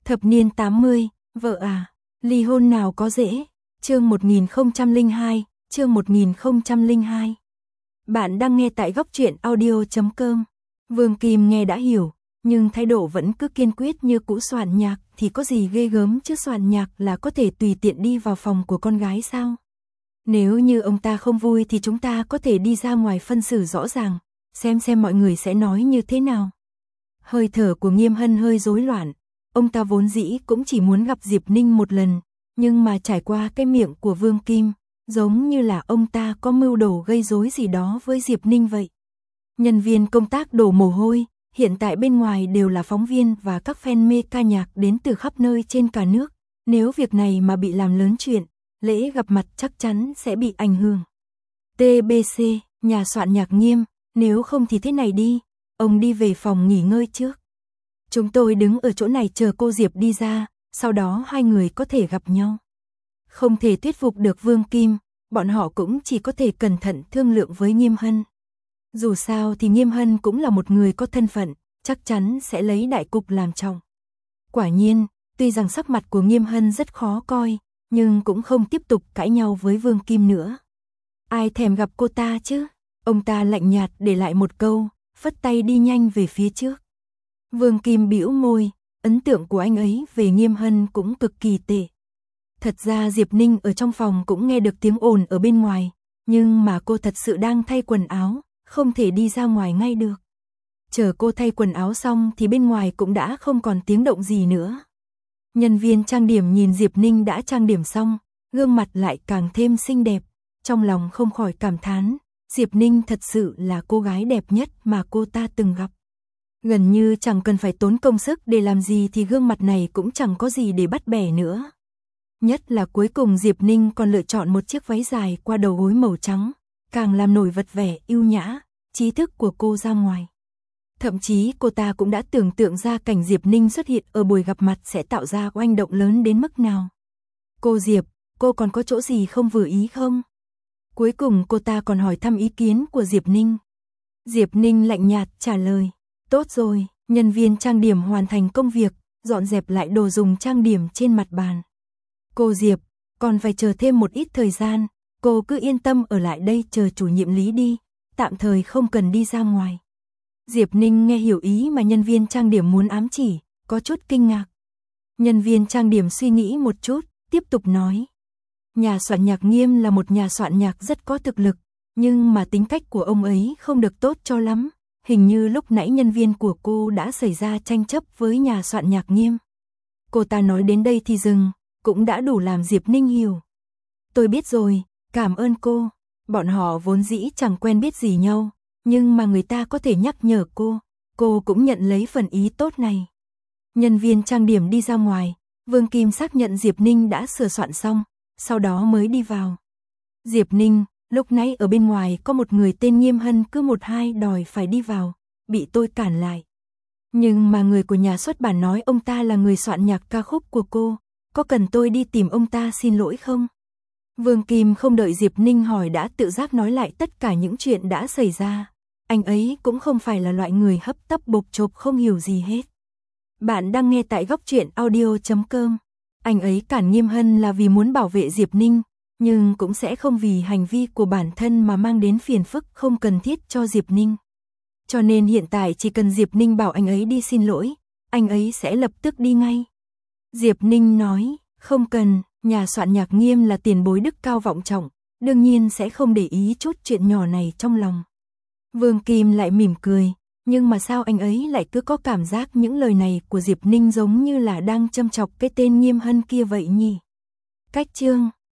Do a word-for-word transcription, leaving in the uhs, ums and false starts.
Thập niên tám mươi, vợ à, ly hôn nào có dễ. Chương một nghìn không trăm lẻ hai, chương một nghìn không trăm lẻ hai. Bạn đang nghe tại góc truyện audio chấm com. Vương Kim nghe đã hiểu, nhưng thái độ vẫn cứ kiên quyết như cũ. Soạn Nhạc thì có gì ghê gớm chứ, Soạn Nhạc là có thể tùy tiện đi vào phòng của con gái sao? Nếu như ông ta không vui thì chúng ta có thể đi ra ngoài phân xử rõ ràng, xem xem mọi người sẽ nói như thế nào. Hơi thở của Nghiêm Hân hơi rối loạn, ông ta vốn dĩ cũng chỉ muốn gặp Diệp Ninh một lần, nhưng mà trải qua cái miệng của Vương Kim, giống như là ông ta có mưu đồ gây rối gì đó với Diệp Ninh vậy. Nhân viên công tác đổ mồ hôi, hiện tại bên ngoài đều là phóng viên và các fan mê ca nhạc đến từ khắp nơi trên cả nước. Nếu việc này mà bị làm lớn chuyện, lễ gặp mặt chắc chắn sẽ bị ảnh hưởng. tê bê xê, nhà soạn nhạc Nghiêm, nếu không thì thế này đi, ông đi về phòng nghỉ ngơi trước. Chúng tôi đứng ở chỗ này chờ cô Diệp đi ra, sau đó hai người có thể gặp nhau. Không thể thuyết phục được Vương Kim, bọn họ cũng chỉ có thể cẩn thận thương lượng với Nghiêm Hân. Dù sao thì Nghiêm Hân cũng là một người có thân phận, chắc chắn sẽ lấy đại cục làm trọng. Quả nhiên, tuy rằng sắc mặt của Nghiêm Hân rất khó coi, nhưng cũng không tiếp tục cãi nhau với Vương Kim nữa. Ai thèm gặp cô ta chứ? Ông ta lạnh nhạt để lại một câu, phất tay đi nhanh về phía trước. Vương Kim bĩu môi, ấn tượng của anh ấy về Nghiêm Hân cũng cực kỳ tệ. Thật ra Diệp Ninh ở trong phòng cũng nghe được tiếng ồn ở bên ngoài, nhưng mà cô thật sự đang thay quần áo, không thể đi ra ngoài ngay được. Chờ cô thay quần áo xong thì bên ngoài cũng đã không còn tiếng động gì nữa. Nhân viên trang điểm nhìn Diệp Ninh đã trang điểm xong, gương mặt lại càng thêm xinh đẹp, trong lòng không khỏi cảm thán, Diệp Ninh thật sự là cô gái đẹp nhất mà cô ta từng gặp. Gần như chẳng cần phải tốn công sức để làm gì thì gương mặt này cũng chẳng có gì để bắt bẻ nữa. Nhất là cuối cùng Diệp Ninh còn lựa chọn một chiếc váy dài qua đầu gối màu trắng, càng làm nổi bật vẻ yêu nhã, trí thức của cô ra ngoài. Thậm chí cô ta cũng đã tưởng tượng ra cảnh Diệp Ninh xuất hiện ở buổi gặp mặt sẽ tạo ra oanh động lớn đến mức nào. Cô Diệp, cô còn có chỗ gì không vừa ý không? Cuối cùng cô ta còn hỏi thăm ý kiến của Diệp Ninh. Diệp Ninh lạnh nhạt trả lời, tốt rồi. Nhân viên trang điểm hoàn thành công việc, dọn dẹp lại đồ dùng trang điểm trên mặt bàn. Cô Diệp, còn phải chờ thêm một ít thời gian, cô cứ yên tâm ở lại đây chờ chủ nhiệm Lý đi, tạm thời không cần đi ra ngoài. Diệp Ninh nghe hiểu ý mà nhân viên trang điểm muốn ám chỉ, có chút kinh ngạc. Nhân viên trang điểm suy nghĩ một chút, tiếp tục nói. Nhà soạn nhạc Nghiêm là một nhà soạn nhạc rất có thực lực, nhưng mà tính cách của ông ấy không được tốt cho lắm. Hình như lúc nãy nhân viên của cô đã xảy ra tranh chấp với nhà soạn nhạc Nghiêm. Cô ta nói đến đây thì dừng, cũng đã đủ làm Diệp Ninh hiểu. Tôi biết rồi, cảm ơn cô. Bọn họ vốn dĩ chẳng quen biết gì nhau, nhưng mà người ta có thể nhắc nhở cô, cô cũng nhận lấy phần ý tốt này. Nhân viên trang điểm đi ra ngoài, Vương Kim xác nhận Diệp Ninh đã sửa soạn xong, sau đó mới đi vào. Diệp Ninh, lúc nãy ở bên ngoài có một người tên Nghiêm Hân cứ một hai đòi phải đi vào, bị tôi cản lại. Nhưng mà người của nhà xuất bản nói ông ta là người soạn nhạc ca khúc của cô, có cần tôi đi tìm ông ta xin lỗi không? Vương Kim không đợi Diệp Ninh hỏi đã tự giác nói lại tất cả những chuyện đã xảy ra. Anh ấy cũng không phải là loại người hấp tấp bộp chộp không hiểu gì hết. Bạn đang nghe tại góc truyện audio chấm com. Anh ấy cản Nghiêm Hân là vì muốn bảo vệ Diệp Ninh, nhưng cũng sẽ không vì hành vi của bản thân mà mang đến phiền phức không cần thiết cho Diệp Ninh. Cho nên hiện tại chỉ cần Diệp Ninh bảo anh ấy đi xin lỗi, anh ấy sẽ lập tức đi ngay. Diệp Ninh nói, không cần, nhà soạn nhạc Nghiêm là tiền bối đức cao vọng trọng, đương nhiên sẽ không để ý chút chuyện nhỏ này trong lòng. Vương Kim lại mỉm cười, nhưng mà sao anh ấy lại cứ có cảm giác những lời này của Diệp Ninh giống như là đang châm chọc cái tên Nghiêm Hân kia vậy nhỉ? Cách chương